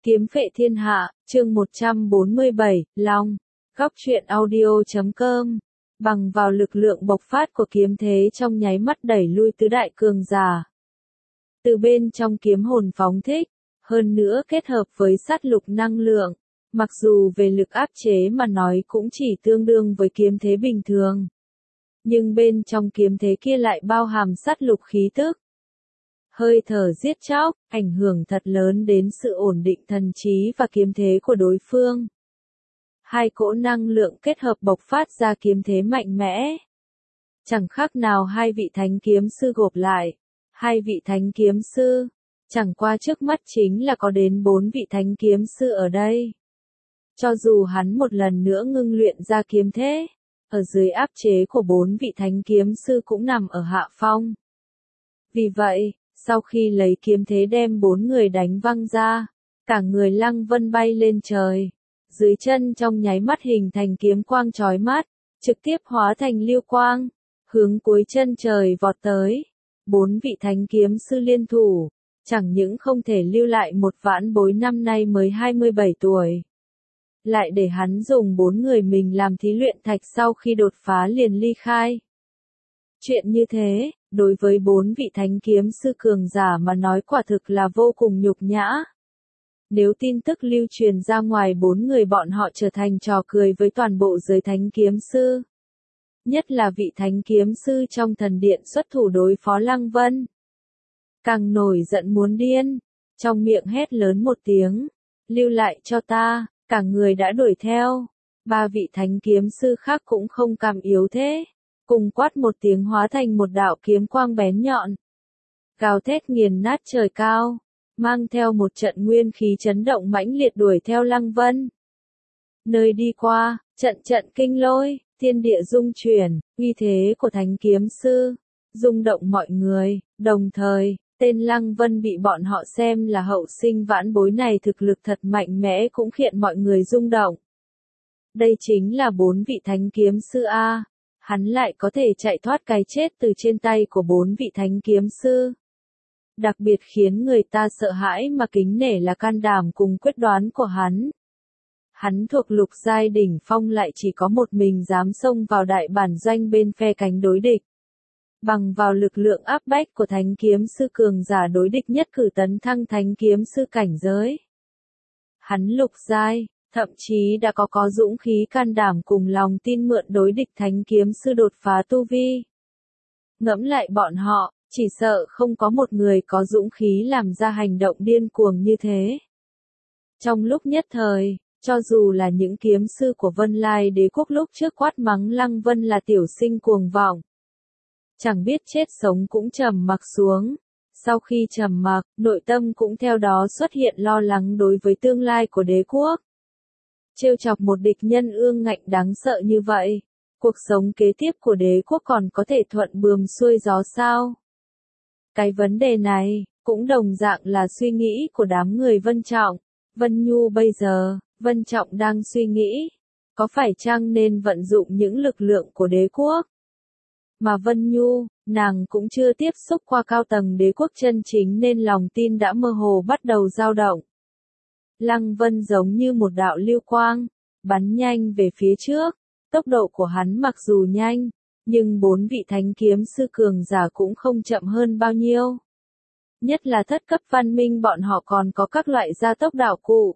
Kiếm phệ thiên hạ, chương 147, Long. Góc truyện audio.com. Bằng vào lực lượng bộc phát của kiếm thế trong nháy mắt đẩy lui tứ đại cường giả. Từ bên trong kiếm hồn phóng thích, hơn nữa kết hợp với sát lục năng lượng, mặc dù về lực áp chế mà nói cũng chỉ tương đương với kiếm thế bình thường. Nhưng bên trong kiếm thế kia lại bao hàm sát lục khí tức. Hơi thở giết chóc, ảnh hưởng thật lớn đến sự ổn định thần trí và kiếm thế của đối phương. Hai cỗ năng lượng kết hợp bộc phát ra kiếm thế mạnh mẽ. Chẳng khác nào hai vị thánh kiếm sư gộp lại. Hai vị thánh kiếm sư, chẳng qua trước mắt chính là có đến 4 vị thánh kiếm sư ở đây. Cho dù hắn một lần nữa ngưng luyện ra kiếm thế, ở dưới áp chế của 4 vị thánh kiếm sư cũng nằm ở hạ phong. Vì vậy, sau khi lấy kiếm thế đem 4 người đánh văng ra, cả người Lăng Vân bay lên trời, dưới chân trong nháy mắt hình thành kiếm quang chói mắt, trực tiếp hóa thành lưu quang, hướng cuối chân trời vọt tới. 4 vị thánh kiếm sư liên thủ, chẳng những không thể lưu lại một vãn bối năm nay mới 27 tuổi. Lại để hắn dùng 4 người mình làm thí luyện thạch sau khi đột phá liền ly khai. Chuyện như thế, đối với 4 vị thánh kiếm sư cường giả mà nói quả thực là vô cùng nhục nhã. Nếu tin tức lưu truyền ra ngoài 4 người bọn họ trở thành trò cười với toàn bộ giới thánh kiếm sư. Nhất là vị thánh kiếm sư trong thần điện xuất thủ đối phó Lăng Vân. Càng nổi giận muốn điên, trong miệng hét lớn một tiếng, lưu lại cho ta, cả người đã đuổi theo. 3 vị thánh kiếm sư khác cũng không cam yếu thế, cùng quát một tiếng hóa thành một đạo kiếm quang bén nhọn. Gào thét nghiền nát trời cao, mang theo một trận nguyên khí chấn động mãnh liệt đuổi theo Lăng Vân. Nơi đi qua, trận trận kinh lôi, thiên địa rung chuyển, uy thế của thánh kiếm sư, rung động mọi người, đồng thời, tên Lăng Vân bị bọn họ xem là hậu sinh vãn bối này thực lực thật mạnh mẽ cũng khiến mọi người rung động. Đây chính là 4 vị thánh kiếm sư A, hắn lại có thể chạy thoát cái chết từ trên tay của 4 vị thánh kiếm sư. Đặc biệt khiến người ta sợ hãi mà kính nể là can đảm cùng quyết đoán của hắn. Hắn thuộc lục giai đỉnh phong lại chỉ có một mình dám xông vào đại bản doanh bên phe cánh đối địch. Bằng vào lực lượng áp bách của thánh kiếm sư cường giả đối địch nhất cử tấn thăng thánh kiếm sư cảnh giới. Hắn lục giai, thậm chí đã có dũng khí can đảm cùng lòng tin mượn đối địch thánh kiếm sư đột phá tu vi. Ngẫm lại bọn họ, chỉ sợ không có một người có dũng khí làm ra hành động điên cuồng như thế. Trong lúc nhất thời, cho dù là những kiếm sư của Vân Lai Đế quốc lúc trước quát mắng Lăng Vân là tiểu sinh cuồng vọng. Chẳng biết chết sống cũng trầm mặc xuống. Sau khi trầm mặc, nội tâm cũng theo đó xuất hiện lo lắng đối với tương lai của đế quốc. Trêu chọc một địch nhân ương ngạnh đáng sợ như vậy, cuộc sống kế tiếp của đế quốc còn có thể thuận buồm xuôi gió sao? Cái vấn đề này, cũng đồng dạng là suy nghĩ của đám người Vân Trọng, Vân Nhu bây giờ. Vân Trọng đang suy nghĩ, có phải chăng nên vận dụng những lực lượng của đế quốc? Mà Vân Nhu, nàng cũng chưa tiếp xúc qua cao tầng đế quốc chân chính nên lòng tin đã mơ hồ bắt đầu dao động. Lăng Vân giống như một đạo lưu quang, bắn nhanh về phía trước, tốc độ của hắn mặc dù nhanh, nhưng 4 vị thánh kiếm sư cường giả cũng không chậm hơn bao nhiêu. Nhất là thất cấp văn minh bọn họ còn có các loại gia tốc đạo cụ.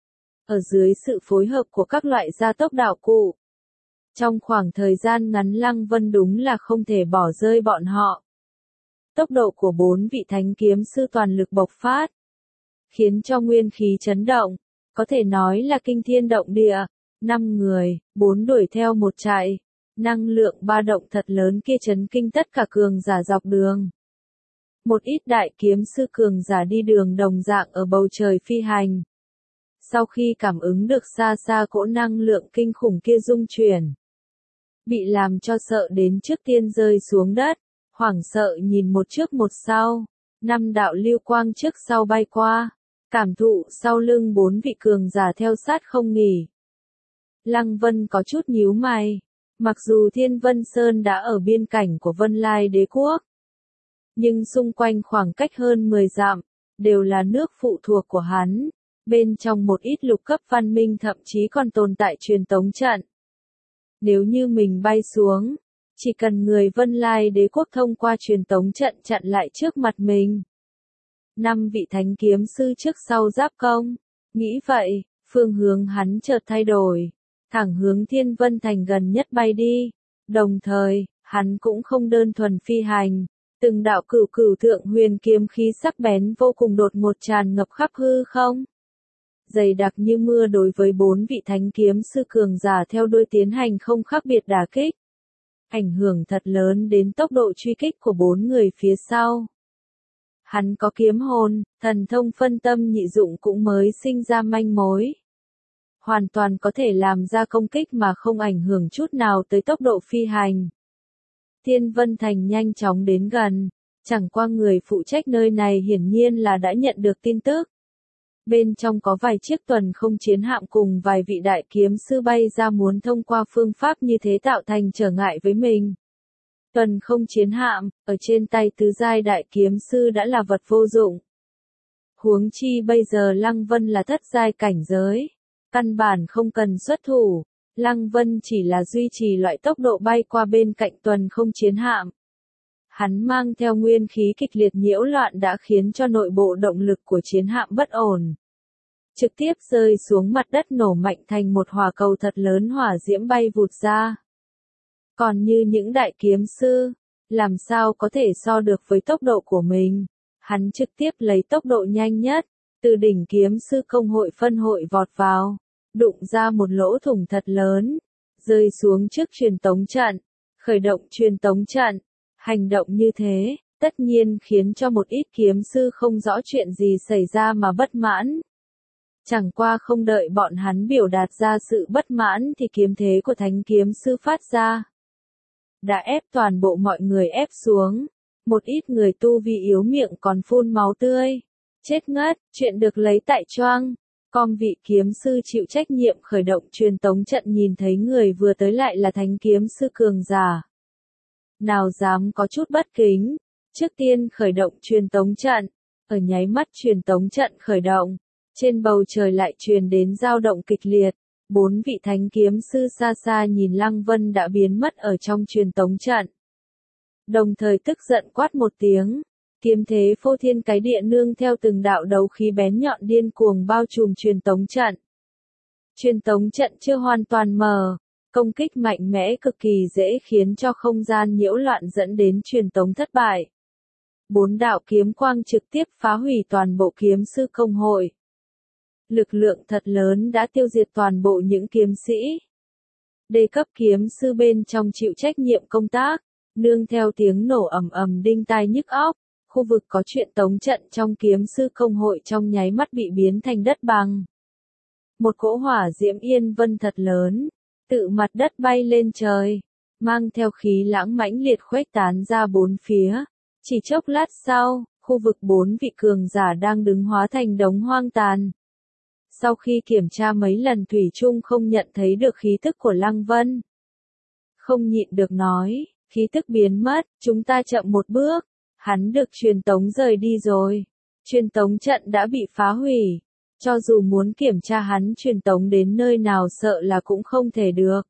Ở dưới sự phối hợp của các loại gia tốc đạo cụ, trong khoảng thời gian ngắn Lăng Vân đúng là không thể bỏ rơi bọn họ. Tốc độ của 4 vị thánh kiếm sư toàn lực bộc phát, khiến cho nguyên khí chấn động, có thể nói là kinh thiên động địa. 5 người, 4 đuổi theo một chạy, năng lượng ba động thật lớn kia chấn kinh tất cả cường giả dọc đường. Một ít đại kiếm sư cường giả đi đường đồng dạng ở bầu trời phi hành. Sau khi cảm ứng được xa xa cỗ năng lượng kinh khủng kia rung chuyển, bị làm cho sợ đến trước tiên rơi xuống đất, hoảng sợ nhìn một trước một sau, 5 đạo lưu quang trước sau bay qua, cảm thụ sau lưng 4 vị cường giả theo sát không nghỉ. Lăng Vân có chút nhíu mày, mặc dù Thiên Vân Sơn đã ở biên cảnh của Vân Lai Đế quốc, nhưng xung quanh khoảng cách hơn 10 dặm, đều là nước phụ thuộc của hắn. Bên trong một ít lục cấp văn minh thậm chí còn tồn tại truyền tống trận. Nếu như mình bay xuống, chỉ cần người Vân Lai đế quốc thông qua truyền tống trận chặn lại trước mặt mình. 5 vị thánh kiếm sư trước sau giáp công. Nghĩ vậy, phương hướng hắn chợt thay đổi, thẳng hướng Thiên Vân Thành gần nhất bay đi. Đồng thời, hắn cũng không đơn thuần phi hành, từng đạo cửu cửu thượng huyền kiếm khí sắc bén vô cùng đột ngột tràn ngập khắp hư không. Dày đặc như mưa đối với 4 vị thánh kiếm sư cường giả theo đuôi tiến hành không khác biệt đả kích. Ảnh hưởng thật lớn đến tốc độ truy kích của 4 người phía sau. Hắn có kiếm hồn, thần thông phân tâm nhị dụng cũng mới sinh ra manh mối. Hoàn toàn có thể làm ra công kích mà không ảnh hưởng chút nào tới tốc độ phi hành. Thiên Vân Thành nhanh chóng đến gần, chẳng qua người phụ trách nơi này hiển nhiên là đã nhận được tin tức. Bên trong có vài chiếc tuần không chiến hạm cùng vài vị đại kiếm sư bay ra muốn thông qua phương pháp như thế tạo thành trở ngại với mình. Tuần không chiến hạm, ở trên tay tứ giai đại kiếm sư đã là vật vô dụng. Huống chi bây giờ Lăng Vân là thất giai cảnh giới. Căn bản không cần xuất thủ, Lăng Vân chỉ là duy trì loại tốc độ bay qua bên cạnh tuần không chiến hạm. Hắn mang theo nguyên khí kịch liệt nhiễu loạn đã khiến cho nội bộ động lực của chiến hạm bất ổn. Trực tiếp rơi xuống mặt đất nổ mạnh thành một hỏa cầu thật lớn hỏa diễm bay vụt ra. Còn như những đại kiếm sư, làm sao có thể so được với tốc độ của mình, hắn trực tiếp lấy tốc độ nhanh nhất, từ đỉnh kiếm sư công hội phân hội vọt vào, đụng ra một lỗ thủng thật lớn, rơi xuống trước truyền tống trận, khởi động truyền tống trận. Hành động như thế, tất nhiên khiến cho một ít kiếm sư không rõ chuyện gì xảy ra mà bất mãn. Chẳng qua không đợi bọn hắn biểu đạt ra sự bất mãn thì kiếm thế của thánh kiếm sư phát ra. Đã ép toàn bộ mọi người ép xuống, một ít người tu vi yếu miệng còn phun máu tươi. Chết ngất, chuyện được lấy tại choang. Com vị kiếm sư chịu trách nhiệm khởi động truyền tống trận nhìn thấy người vừa tới lại là thánh kiếm sư cường giả. Nào dám có chút bất kính, trước tiên khởi động truyền tống trận, ở nháy mắt truyền tống trận khởi động, trên bầu trời lại truyền đến dao động kịch liệt, 4 vị thánh kiếm sư xa xa nhìn Lăng Vân đã biến mất ở trong truyền tống trận. Đồng thời tức giận quát một tiếng, kiếm thế phô thiên cái địa nương theo từng đạo đấu khí bén nhọn điên cuồng bao trùm truyền tống trận. Truyền tống trận chưa hoàn toàn mở. Công kích mạnh mẽ cực kỳ dễ khiến cho không gian nhiễu loạn dẫn đến truyền tống thất bại. 4 đạo kiếm quang trực tiếp phá hủy toàn bộ kiếm sư công hội. Lực lượng thật lớn đã tiêu diệt toàn bộ những kiếm sĩ. Đề cấp kiếm sư bên trong chịu trách nhiệm công tác, nương theo tiếng nổ ầm ầm đinh tai nhức óc, khu vực có chuyện tống trận trong kiếm sư công hội trong nháy mắt bị biến thành đất bằng. Một cỗ hỏa diễm yên vân thật lớn, tự mặt đất bay lên trời, mang theo khí lãng mãnh liệt khuếch tán ra bốn phía. Chỉ chốc lát sau, khu vực 4 vị cường giả đang đứng hóa thành đống hoang tàn. Sau khi kiểm tra mấy lần thủy chung không nhận thấy được khí tức của Lăng Vân. Không nhịn được nói, khí tức biến mất, chúng ta chậm một bước, hắn được truyền tống rời đi rồi. Truyền tống trận đã bị phá hủy. Cho dù muốn kiểm tra hắn truyền tống đến nơi nào sợ là cũng không thể được.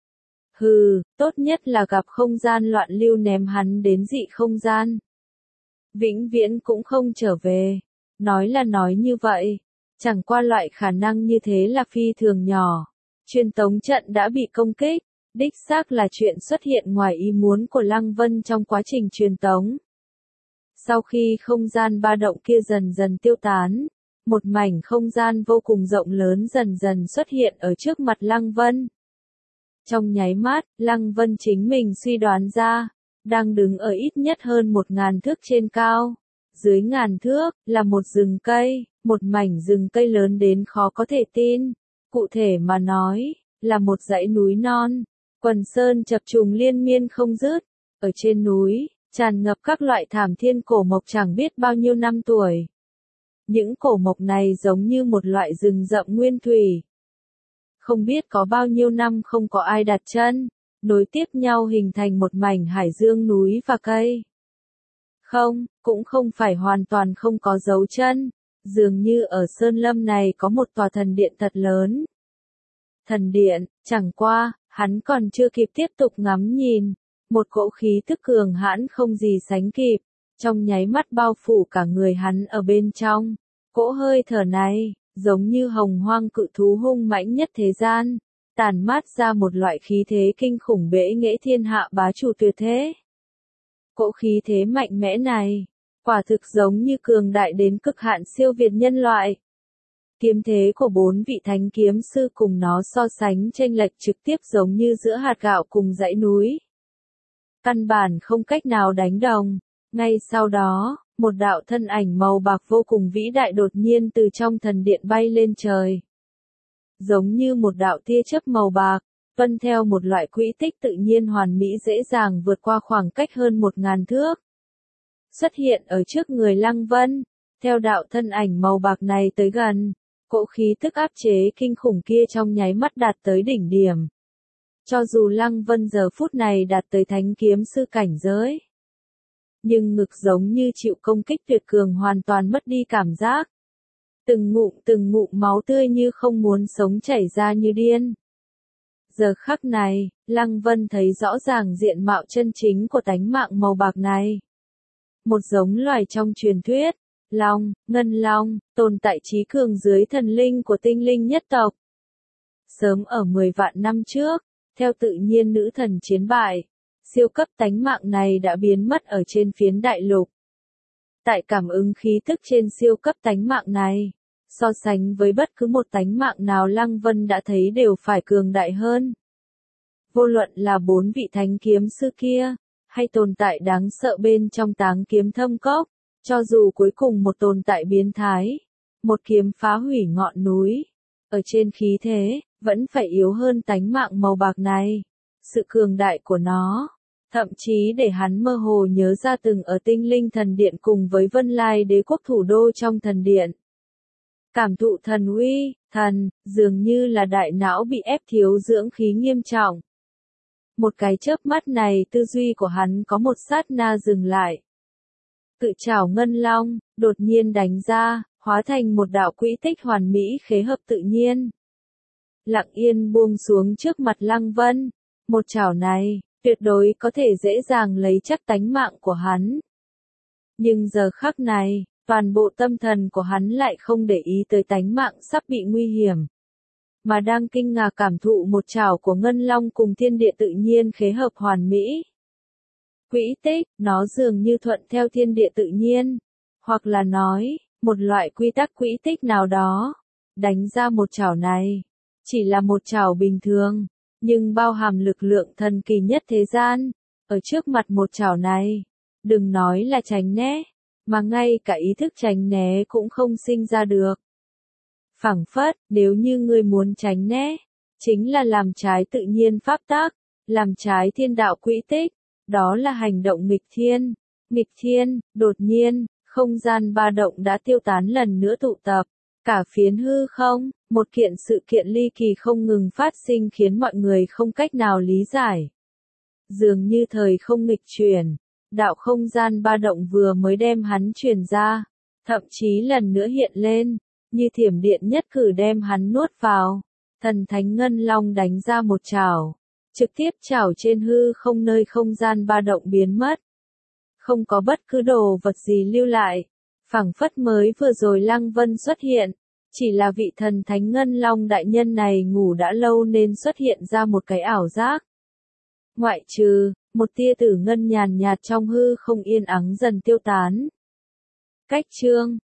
Hừ, tốt nhất là gặp không gian loạn lưu ném hắn đến dị không gian. Vĩnh viễn cũng không trở về. Nói là nói như vậy. Chẳng qua loại khả năng như thế là phi thường nhỏ. Truyền tống trận đã bị công kích. Đích xác là chuyện xuất hiện ngoài ý muốn của Lăng Vân trong quá trình truyền tống. Sau khi không gian ba động kia dần dần tiêu tán. Một mảnh không gian vô cùng rộng lớn dần dần xuất hiện ở trước mặt Lăng Vân. Trong nháy mắt, Lăng Vân chính mình suy đoán ra, đang đứng ở ít nhất hơn 1000 thước trên cao. Dưới ngàn thước, là một rừng cây, một mảnh rừng cây lớn đến khó có thể tin. Cụ thể mà nói, là một dãy núi non, quần sơn chập trùng liên miên không dứt. Ở trên núi, tràn ngập các loại thảm thiên cổ mộc chẳng biết bao nhiêu năm tuổi. Những cổ mộc này giống như một loại rừng rậm nguyên thủy. Không biết có bao nhiêu năm không có ai đặt chân, nối tiếp nhau hình thành một mảnh hải dương núi và cây. Không, cũng không phải hoàn toàn không có dấu chân. Dường như ở Sơn Lâm này có một tòa thần điện thật lớn. Thần điện, chẳng qua, hắn còn chưa kịp tiếp tục ngắm nhìn. Một cỗ khí tức cường hãn không gì sánh kịp, trong nháy mắt bao phủ cả người hắn ở bên trong. Cỗ hơi thở này, giống như hồng hoang cự thú hung mãnh nhất thế gian, tản mát ra một loại khí thế kinh khủng bẽ nghễ thiên hạ bá chủ tuyệt thế. Cỗ khí thế mạnh mẽ này, quả thực giống như cường đại đến cực hạn siêu việt nhân loại. Kiếm thế của 4 vị thánh kiếm sư cùng nó so sánh chênh lệch trực tiếp giống như giữa hạt gạo cùng dãy núi. Căn bản không cách nào đánh đồng. Ngay sau đó, một đạo thân ảnh màu bạc vô cùng vĩ đại đột nhiên từ trong thần điện bay lên trời. Giống như một đạo tia chớp màu bạc, tuân theo một loại quỹ tích tự nhiên hoàn mỹ dễ dàng vượt qua khoảng cách hơn 1000 thước. Xuất hiện ở trước người Lăng Vân, theo đạo thân ảnh màu bạc này tới gần, cỗ khí tức áp chế kinh khủng kia trong nháy mắt đạt tới đỉnh điểm. Cho dù Lăng Vân giờ phút này đạt tới thánh kiếm sư cảnh giới, nhưng ngực giống như chịu công kích tuyệt cường hoàn toàn mất đi cảm giác. Từng ngụm máu tươi như không muốn sống chảy ra như điên. Giờ khắc này, Lăng Vân thấy rõ ràng diện mạo chân chính của tánh mạng màu bạc này. Một giống loài trong truyền thuyết, long, ngân long, tồn tại trí cường dưới thần linh của tinh linh nhất tộc. Sớm ở 10 vạn năm trước, theo tự nhiên nữ thần chiến bại, siêu cấp tánh mạng này đã biến mất ở trên phiến đại lục. Tại cảm ứng khí tức trên siêu cấp tánh mạng này, so sánh với bất cứ một tánh mạng nào Lăng Vân đã thấy đều phải cường đại hơn. Vô luận là 4 vị thánh kiếm sư kia, hay tồn tại đáng sợ bên trong Táng Kiếm Thâm Cốc, cho dù cuối cùng một tồn tại biến thái, một kiếm phá hủy ngọn núi, ở trên khí thế, vẫn phải yếu hơn tánh mạng màu bạc này. Sự cường đại của nó, thậm chí để hắn mơ hồ nhớ ra từng ở Tinh Linh Thần Điện cùng với Vân Lai Đế quốc thủ đô trong thần điện. Cảm thụ thần uy, dường như là đại não bị ép thiếu dưỡng khí nghiêm trọng. Một cái chớp mắt này tư duy của hắn có một sát na dừng lại. Tự trảo ngân long, đột nhiên đánh ra, hóa thành một đạo quỹ tích hoàn mỹ khế hợp tự nhiên. Lặng yên buông xuống trước mặt Lăng Vân, một chảo này, tuyệt đối có thể dễ dàng lấy chắc tánh mạng của hắn. Nhưng giờ khắc này, toàn bộ tâm thần của hắn lại không để ý tới tánh mạng sắp bị nguy hiểm, mà đang kinh ngạc cảm thụ một chảo của ngân long cùng thiên địa tự nhiên khế hợp hoàn mỹ. Quỹ tích, nó dường như thuận theo thiên địa tự nhiên, hoặc là nói, một loại quy tắc quỹ tích nào đó, đánh ra một chảo này. Chỉ là một chảo bình thường, nhưng bao hàm lực lượng thần kỳ nhất thế gian. Ở trước mặt một chảo này, đừng nói là tránh né, mà ngay cả ý thức tránh né cũng không sinh ra được. Phảng phất, nếu như ngươi muốn tránh né, chính là làm trái tự nhiên pháp tắc, làm trái thiên đạo quỹ tích, đó là hành động nghịch thiên. Nghịch thiên, đột nhiên, không gian ba động đã tiêu tán lần nữa tụ tập. Cả phiến hư không, một kiện sự kiện ly kỳ không ngừng phát sinh khiến mọi người không cách nào lý giải. Dường như thời không nghịch chuyển, đạo không gian ba động vừa mới đem hắn truyền ra, thậm chí lần nữa hiện lên, như thiểm điện nhất cử đem hắn nuốt vào. Thần thánh ngân long đánh ra một chảo, trực tiếp chảo trên hư không nơi không gian ba động biến mất. Không có bất cứ đồ vật gì lưu lại. Phảng phất mới vừa rồi Lăng Vân xuất hiện, chỉ là vị thần thánh ngân long đại nhân này ngủ đã lâu nên xuất hiện ra một cái ảo giác. Ngoại trừ, một tia tử ngân nhàn nhạt trong hư không yên ắng dần tiêu tán. Cách chương